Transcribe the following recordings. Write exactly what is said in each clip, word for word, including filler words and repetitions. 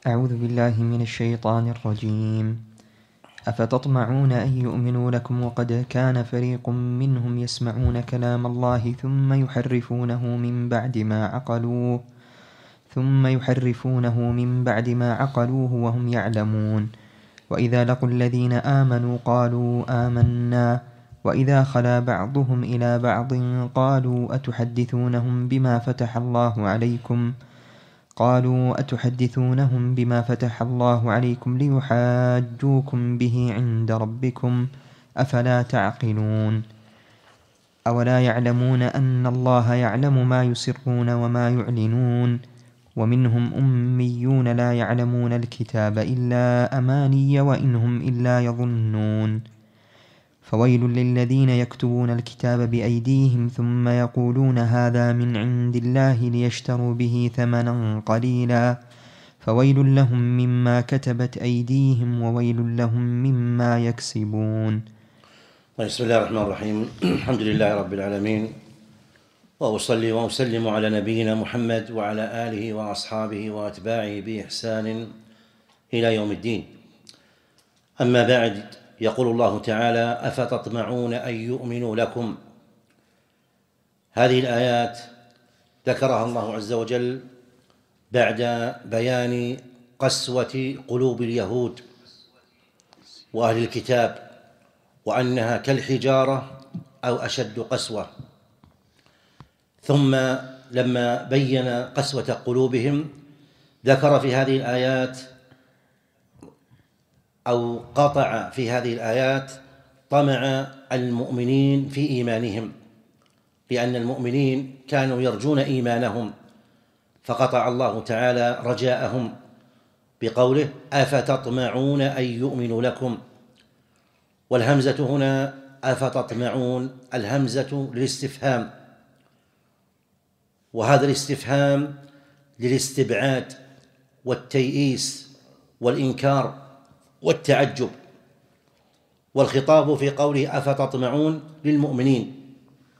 أعوذ بالله من الشيطان الرجيم. أفتطمعون أن يؤمنوا لكم وقد كان فريق منهم يسمعون كلام الله ثم يحرفونه من بعد ما عقلوه ثم يحرفونه من بعد ما عقلوه وهم يعلمون. وإذا لقوا الذين آمنوا قالوا آمنا وإذا خلا بعضهم إلى بعض قالوا أتحدثونهم بما فتح الله عليكم قالوا أتحدثونهم بما فتح الله عليكم ليحاجوكم به عند ربكم أفلا تعقلون. أولا يعلمون أن الله يعلم ما يسرون وما يعلنون ومنهم أميون لا يعلمون الكتاب إلا أماني وإنهم إلا يظنون. فويل للذين يكتبون الكتاب بأيديهم ثم يقولون هذا من عند الله ليشتروا به ثمنا قليلا فويل لهم مما كتبت أيديهم وويل لهم مما يكسبون. بسم الله الرحمن الرحيم. الحمد لله رب العالمين، وأصلي وأسلم على نبينا محمد وعلى آله وأصحابه وأتباعه بإحسان إلى يوم الدين. أما بعد، يقول الله تعالى: أفتطمعون أن يؤمنوا لكم. هذه الآيات ذكرها الله عز وجل بعد بيان قسوة قلوب اليهود وأهل الكتاب، وأنها كالحجارة أو أشد قسوة. ثم لما بين قسوة قلوبهم ذكر في هذه الآيات أو قطع في هذه الآيات طمع المؤمنين في إيمانهم، لأن المؤمنين كانوا يرجون إيمانهم، فقطع الله تعالى رجاءهم بقوله: أفتطمعون أن يؤمنوا لكم. والهمزة هنا أفتطمعون، الهمزة للاستفهام، وهذا الاستفهام للاستبعاد والتيئيس والإنكار والتعجب، والخطاب في قوله أفتطمعون للمؤمنين.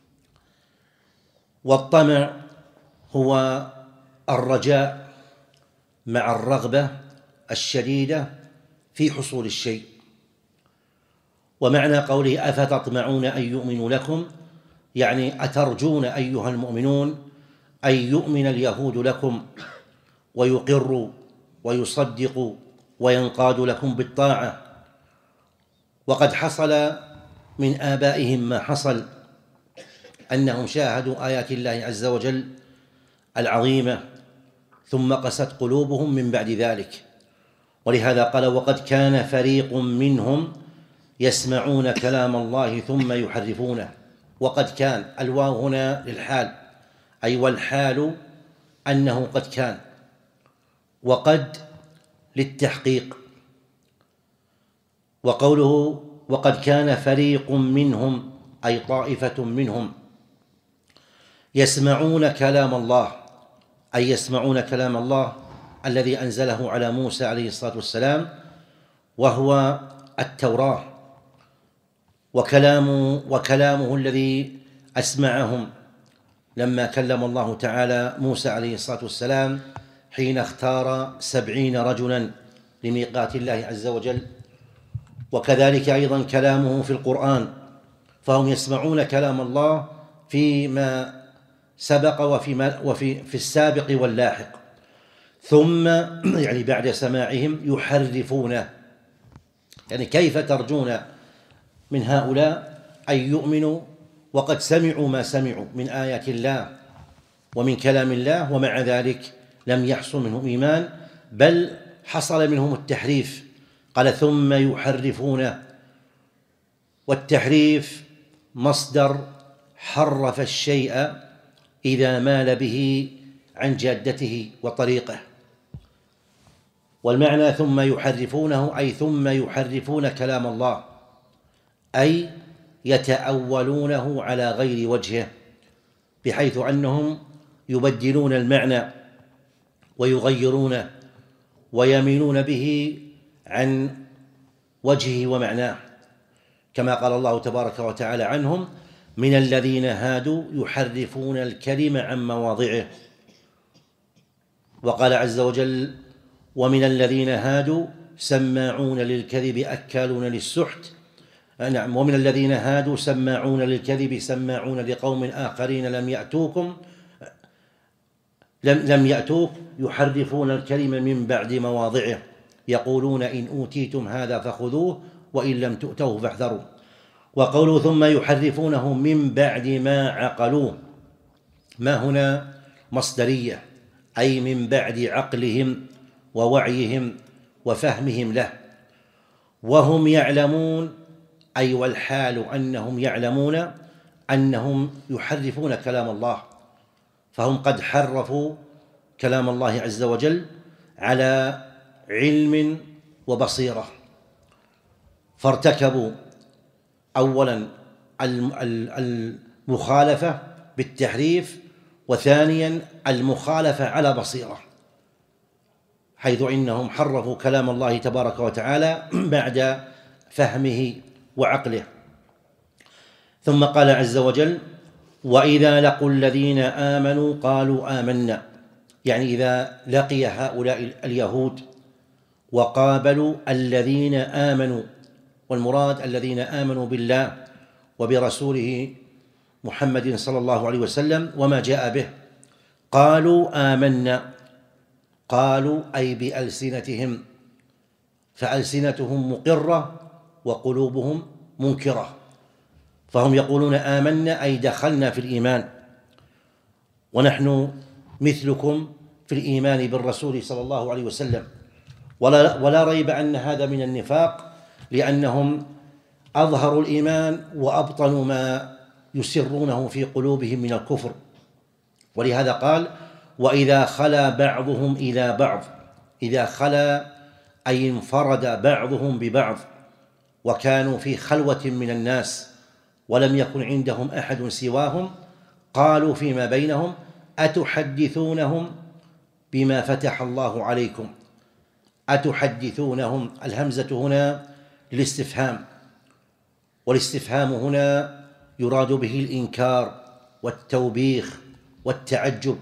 والطمع هو الرجاء مع الرغبة الشديدة في حصول الشيء. ومعنى قوله أفتطمعون أن يؤمنوا لكم يعني أترجون أيها المؤمنون أن يؤمن اليهود لكم ويقروا ويصدقوا وينقادوا لكم بالطاعة، وقد حصل من آبائهم ما حصل، أنهم شاهدوا آيات الله عز وجل العظيمة ثم قست قلوبهم من بعد ذلك. ولهذا قال: وقد كان فريق منهم يسمعون كلام الله ثم يحرفونه. وقد كان، الواو هنا للحال، أي والحال أنه قد كان، وقد للتحقيق. وقوله وقد كان فريق منهم أي طائفة منهم يسمعون كلام الله، أي يسمعون كلام الله الذي أنزله على موسى عليه الصلاة والسلام، وهو التوراة، وكلامه, وكلامه الذي أسمعهم لما كلم الله تعالى موسى عليه الصلاة والسلام حين اختار سبعين رجلا لميقات الله عز وجل. وكذلك أيضا كلامه في القرآن، فهم يسمعون كلام الله فيما سبق وفيما وفي في السابق واللاحق، ثم يعني بعد سماعهم يحرفونه. يعني كيف ترجون من هؤلاء أن يؤمنوا وقد سمعوا ما سمعوا من آيات الله ومن كلام الله، ومع ذلك لم يحصل منهم إيمان، بل حصل منهم التحريف. قال: ثم يحرفونه. والتحريف مصدر حرف الشيء إذا مال به عن جادته وطريقه. والمعنى ثم يحرفونه أي ثم يحرفون كلام الله، أي يتأولونه على غير وجهه، بحيث أنهم يبدلون المعنى ويغيرونه ويميلون به عن وجهه ومعناه، كما قال الله تبارك وتعالى عنهم: من الذين هادوا يحرفون الكلم عن مواضعه. وقال عز وجل: ومن الذين هادوا سماعون للكذب أكالون للسحت. نعم، ومن الذين هادوا سماعون للكذب سماعون لقوم آخرين لم يأتوكم لم, لم يأتوك يحرفون الكلم من بعد مواضعه يقولون إن أوتيتم هذا فخذوه وإن لم تؤتوه فاحذروا. وقوله ثم يحرفونه من بعد ما عقلوه، ما هنا مصدرية، أي من بعد عقلهم ووعيهم وفهمهم له، وهم يعلمون، أي والحال أنهم يعلمون أنهم يحرفون كلام الله، فهم قد حرفوا كلام الله عز وجل على علم وبصيرة، فارتكبوا أولا المخالفة بالتحريف، وثانيا المخالفة على بصيرة، حيث إنهم حرفوا كلام الله تبارك وتعالى بعد فهمه وعقله. ثم قال عز وجل وإذا لقوا الذين آمنوا قالوا آمنا، يعني إذا لقي هؤلاء اليهود وقابلوا الذين آمنوا، والمراد الذين آمنوا بالله وبرسوله محمد صلى الله عليه وسلم وما جاء به، قالوا آمنا، قالوا أي بألسنتهم، فألسنتهم مقرة وقلوبهم منكرة، فهم يقولون آمنا أي دخلنا في الإيمان، ونحن مثلكم في الإيمان بالرسول صلى الله عليه وسلم. ولا, ولا ريب أن هذا من النفاق، لأنهم أظهروا الإيمان وأبطنوا ما يسرونه في قلوبهم من الكفر. ولهذا قال وإذا خلا بعضهم إلى بعض، إذا خلا أي انفرد بعضهم ببعض وكانوا في خلوة من الناس ولم يكن عندهم أحد سواهم، قالوا فيما بينهم أتحدثونهم بما فتح الله عليكم. أتحدثونهم، الهمزة هنا للاستفهام، والاستفهام هنا يراد به الإنكار والتوبيخ والتعجب.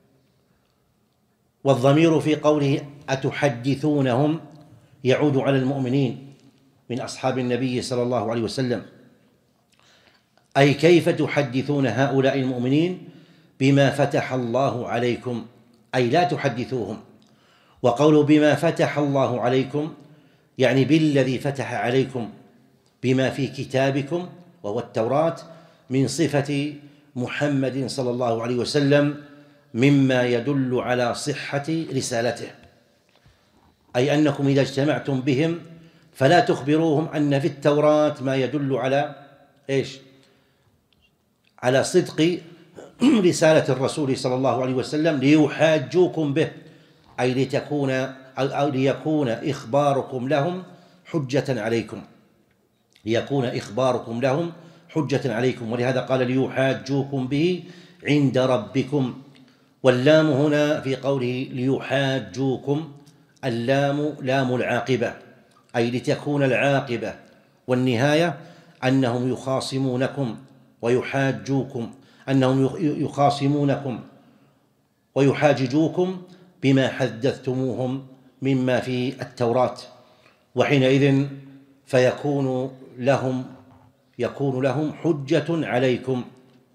والضمير في قوله أتحدثونهم يعود على المؤمنين من أصحاب النبي صلى الله عليه وسلم، أي كيف تحدثون هؤلاء المؤمنين بما فتح الله عليكم، أي لا تحدثوهم. وقولوا بما فتح الله عليكم يعني بالذي فتح عليكم، بما في كتابكم وهو التوراة من صفة محمد صلى الله عليه وسلم مما يدل على صحة رسالته، أي أنكم إذا اجتمعتم بهم فلا تخبروهم أن في التوراة ما يدل على إيش؟ على صدق رسالة الرسول صلى الله عليه وسلم ليحاجوكم به، أي لتكون أو ليكون إخباركم لهم حجة عليكم، ليكون إخباركم لهم حجة عليكم. ولهذا قال ليحاجوكم به عند ربكم. واللام هنا في قوله ليحاجوكم، اللام لام العاقبة، أي لتكون العاقبة والنهاية أنهم يخاصمونكم ويحاجوكم، أنهم يخاصمونكم ويحاججوكم بما حدثتموهم مما في التوراة، وحينئذ فيكون لهم يكون لهم حجة عليكم.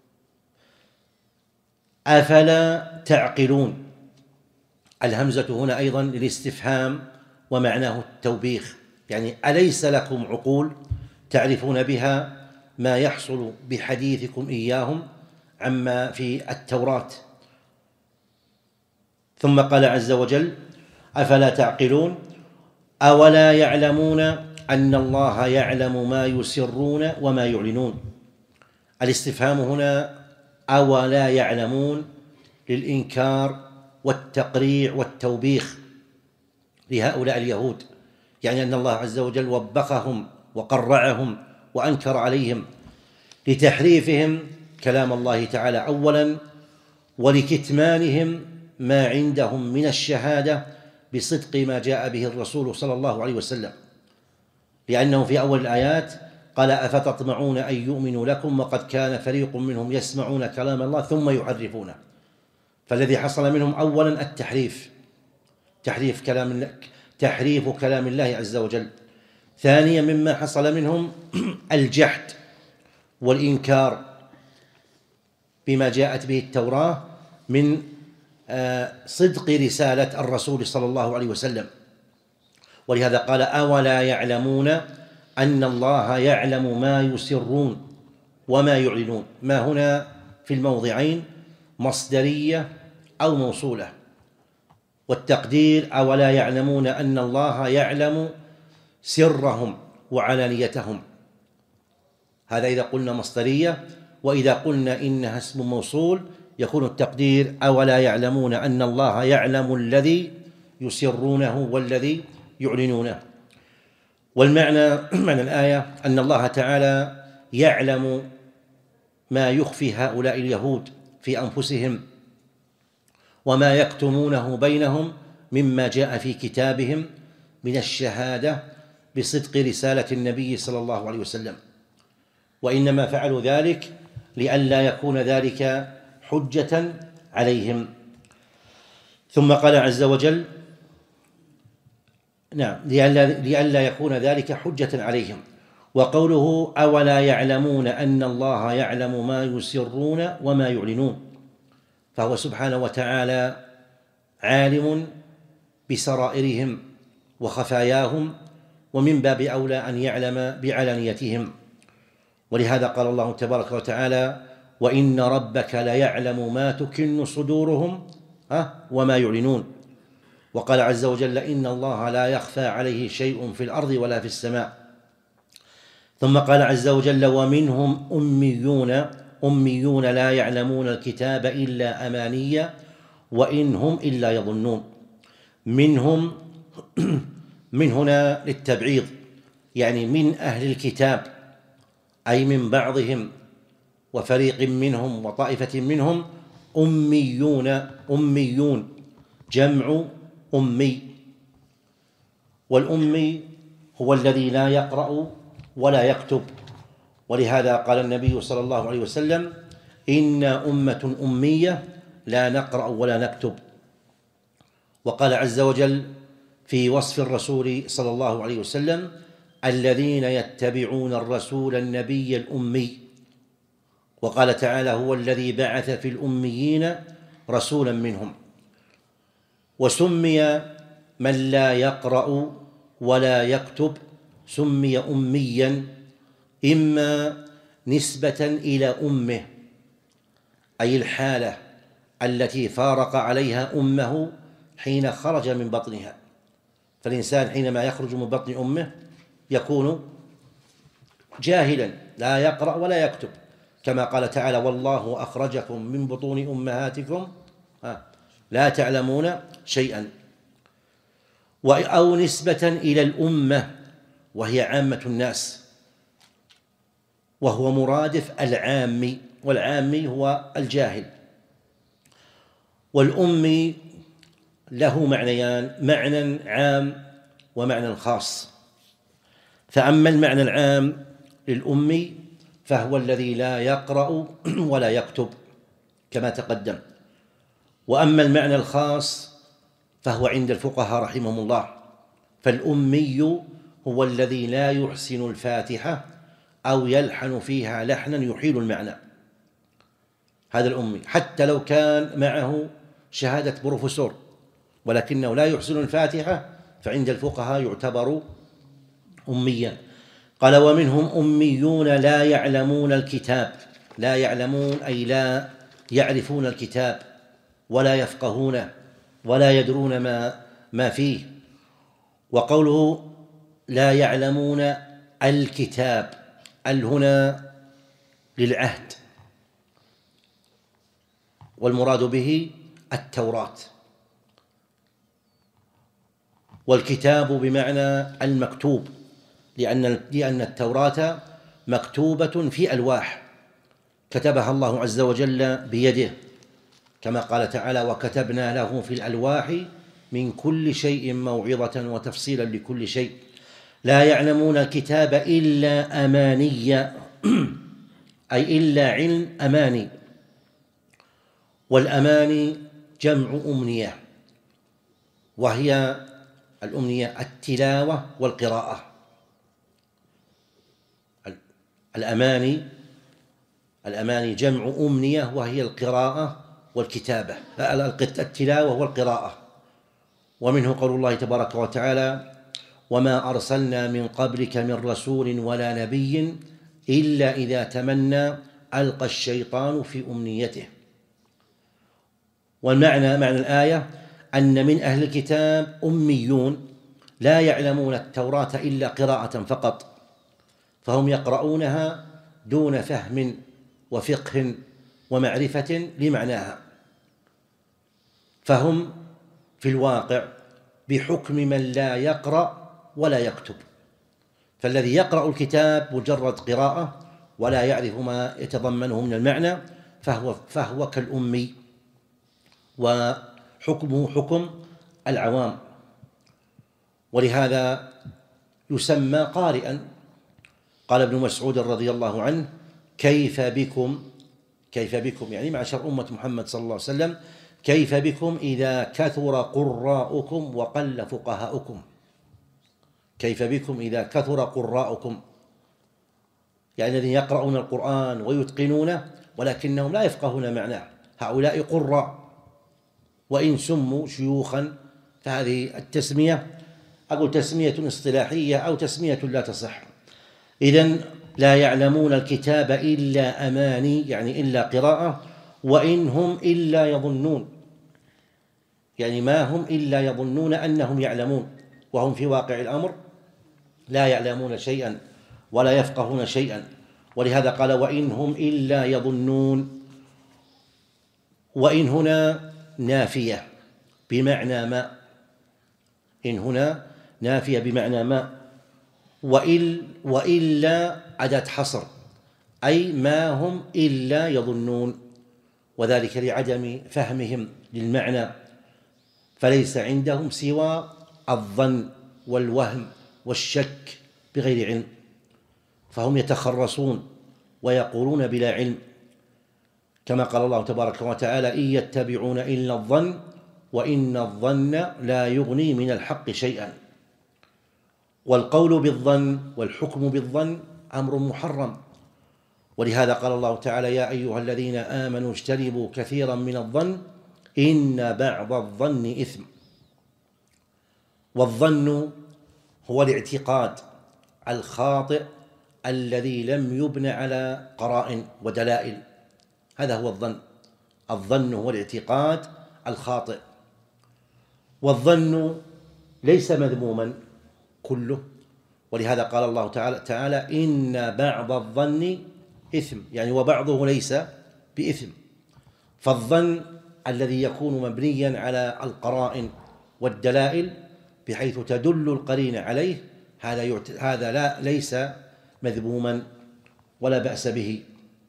أفلا تعقلون، الهمزة هنا أيضا للاستفهام ومعناه التوبيخ، يعني أليس لكم عقول تعرفون بها ما يحصل بحديثكم إياهم عما في التوراة. ثم قال عز وجل أفلا تعقلون أولا يعلمون أن الله يعلم ما يسرون وما يعلنون. الاستفهام هنا أولا يعلمون للإنكار والتقريع والتوبيخ لهؤلاء اليهود، يعني أن الله عز وجل وبخهم وقرعهم وأنكر عليهم لتحريفهم كلام الله تعالى أولا، ولكتمانهم ما عندهم من الشهادة بصدق ما جاء به الرسول صلى الله عليه وسلم، لأنه في أول الآيات قال أفتطمعون أن يؤمنوا لكم وقد كان فريق منهم يسمعون كلام الله ثم يحرفونه. فالذي حصل منهم أولا التحريف، تحريف كلام تحريف كلام الله عز وجل. ثانيا مما حصل منهم الجحد والإنكار بما جاءت به التوراة من صدق رسالة الرسول صلى الله عليه وسلم. ولهذا قال أولا يعلمون أن الله يعلم ما يسرون وما يعلنون. ما هنا في الموضعين مصدرية أو موصولة، والتقدير أولا يعلمون أن الله يعلم سرهم وعلانيتهم. هذا إذا قلنا مصدرية، وإذا قلنا إنها اسم موصول يكون التقدير أولا يعلمون أن الله يعلم الذي يسرونه والذي يعلنونه. والمعنى معنى الآية أن الله تعالى يعلم ما يخفي هؤلاء اليهود في أنفسهم وما يكتمونه بينهم مما جاء في كتابهم من الشهادة بصدق رسالة النبي صلى الله عليه وسلم، وإنما فعلوا ذلك لئلا يكون ذلك حجة عليهم. ثم قال عز وجل نعم لئلا يكون ذلك حجة عليهم. وقوله أولا يعلمون أن الله يعلم ما يسرون وما يعلنون، فهو سبحانه وتعالى عالم بسرائرهم وخفاياهم، ومن باب أولى أن يعلم بعلانيتهم. ولهذا قال الله تبارك وتعالى وإن ربك ليعلم ما تكن صدورهم وما يعلنون. وقال عز وجل إن الله لا يخفى عليه شيء في الأرض ولا في السماء. ثم قال عز وجل ومنهم أميون أميون لا يعلمون الكتاب إلا أماني وإن هم إلا يظنون. منهم من هنا للتبعيض، يعني من أهل الكتاب، أي من بعضهم وفريق منهم وطائفة منهم أميون أميون جمع أمي، والأمي هو الذي لا يقرأ ولا يكتب. ولهذا قال النبي صلى الله عليه وسلم إنا أمة أمية لا نقرأ ولا نكتب. وقال عز وجل في وصف الرسول صلى الله عليه وسلم الذين يتبعون الرسول النبي الأمي. وقال تعالى هو الذي بعث في الأميين رسولا منهم. وسمي من لا يقرأ ولا يكتب سمي أميا إما نسبة إلى أمه، أي الحالة التي فارق عليها أمه حين خرج من بطنها. فالإنسان حينما يخرج من بطن أمه يكون جاهلا لا يقرأ ولا يكتب، كما قال تعالى والله أخرجكم من بطون أمهاتكم لا تعلمون شيئا. أو نسبة إلى الأمة وهي عامة الناس، وهو مرادف العامي، والعامي هو الجاهل. والأمي له معنيان، معنى عام ومعنى خاص. فأما المعنى العام للأمي فهو الذي لا يقرأ ولا يكتب كما تقدم. وأما المعنى الخاص فهو عند الفقهاء رحمهم الله، فالأمي هو الذي لا يحسن الفاتحة أو يلحن فيها لحنا يحيل المعنى، هذا الأمي، حتى لو كان معه شهادة بروفيسور ولكنه لا يحسن الفاتحة فعند الفقهاء يعتبر أميا. قال ومنهم أميون لا يعلمون الكتاب، لا يعلمون أي لا يعرفون الكتاب ولا يفقهونه ولا يدرون ما ما فيه. وقوله لا يعلمون الكتاب ال هنا للعهد، والمراد به التوراة، والكتاب بمعنى المكتوب، لأن لأن التوراة مكتوبة في ألواح كتبها الله عز وجل بيده، كما قال تعالى وكتبنا له في الألواح من كل شيء موعظة وتفصيلا لكل شيء. لا يعلمون الكتاب إلا أماني أي إلا علم أماني، والأماني جمع أمنية، وهي الأمنية التلاوة والقراءة. الأماني الأماني جمع أمنية، وهي القراءة والكتابة، التلاوة والقراءة. ومنه قول الله تبارك وتعالى: وما أرسلنا من قبلك من رسول ولا نبي إلا إذا تمنى ألقى الشيطان في أمنيته. والمعنى معنى الآية أن من أهل الكتاب أميون لا يعلمون التوراة إلا قراءة فقط، فهم يقرؤونها دون فهم وفقه ومعرفة لمعناها، فهم في الواقع بحكم من لا يقرأ ولا يكتب. فالذي يقرأ الكتاب مجرد قراءة ولا يعرف ما يتضمنه من المعنى فهو, فهو كالأمي، وحكمه حكم العوام، ولهذا يسمى قارئا. قال ابن مسعود رضي الله عنه: كيف بكم كيف بكم يعني معشر أمة محمد صلى الله عليه وسلم، كيف بكم إذا كثر قراؤكم وقل فقهاؤكم. كيف بكم إذا كثر قراؤكم، يعني الذين يقرؤون القرآن ويتقنونه ولكنهم لا يفقهون معناه، هؤلاء قراء وإن سموا شيوخا، فهذه التسمية أقول تسمية اصطلاحية أو تسمية لا تصح. إذن لا يعلمون الكتاب إلا أماني، يعني إلا قراءة، وإن هم إلا يظنون، يعني ما هم إلا يظنون أنهم يعلمون، وهم في واقع الأمر لا يعلمون شيئا ولا يفقهون شيئا. ولهذا قال: وإن هم إلا يظنون. وإن هنا نافية بمعنى ما، إن هنا نافية بمعنى ما، وإل وإلا أداة حصر، أي ما هم إلا يظنون، وذلك لعدم فهمهم للمعنى، فليس عندهم سوى الظن والوهم والشك بغير علم، فهم يتخرصون ويقولون بلا علم، كما قال الله تبارك وتعالى: إن يتبعون إلا الظن وإن الظن لا يغني من الحق شيئا. والقول بالظن والحكم بالظن أمر محرم، ولهذا قال الله تعالى: يا أيها الذين آمنوا اجتنبوا كثيرا من الظن إن بعض الظن إثم. والظن هو الاعتقاد الخاطئ الذي لم يبنى على قرائن ودلائل، هذا هو الظن. الظن هو الاعتقاد الخاطئ، والظن ليس مذموما كله، ولهذا قال الله تعالى, تعالى إن بعض الظن إثم، يعني وبعضه ليس بإثم. فالظن الذي يكون مبنيا على القرائن والدلائل بحيث تدل القرينة عليه، هذا هذا لا ليس مذموما ولا بأس به.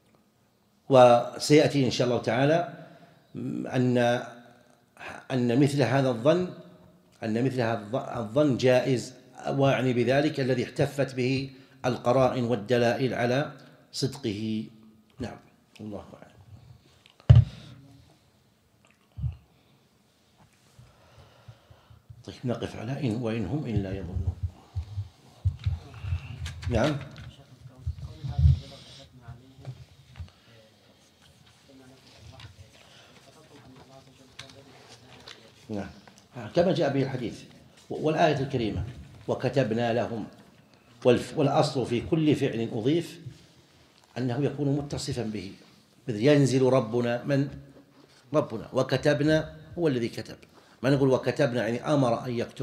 وسيأتي إن شاء الله تعالى أن أن مثل هذا الظن أن مثل هذا الظن جائز، وأعني بذلك الذي احتفت به القرائن والدلائل على صدقه. نعم، الله أعلم. طيب نقف على إن وإن هم إلا يظنون. نعم. نعم كما جاء به الحديث والآية الكريمة: وكتبنا لهم. والأصل في كل فعل أضيف أنه يكون متصفا به، مثل ينزل ربنا، من ربنا، وكتبنا هو الذي كتب. ما نقول وكتبنا يعني أمر أن يكتب،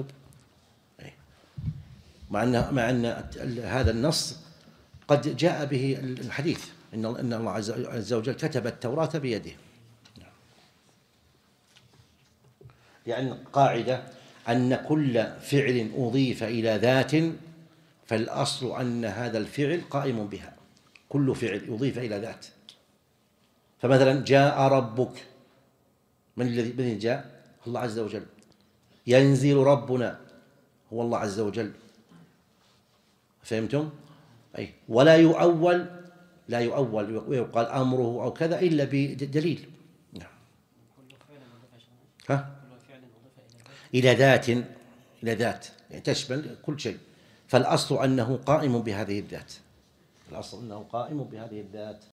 مع أن مع أن هذا النص قد جاء به الحديث إن إن الله عز وجل كتب التوراة بيده. يعني قاعدة أن كل فعل أضيف إلى ذات فالأصل أن هذا الفعل قائم بها. كل فعل أضيف إلى ذات، فمثلا جاء ربك، من الذي من جاء؟ الله عز وجل. ينزل ربنا هو الله عز وجل. فهمتم؟ أي ولا يؤول لا يؤول ويقال أمره أو كذا إلا بدليل. نعم. ها؟ إلى ذات إلى ذات يعني تشمل كل شيء، فالأصل أنه قائم بهذه الذات، الأصل أنه قائم بهذه الذات.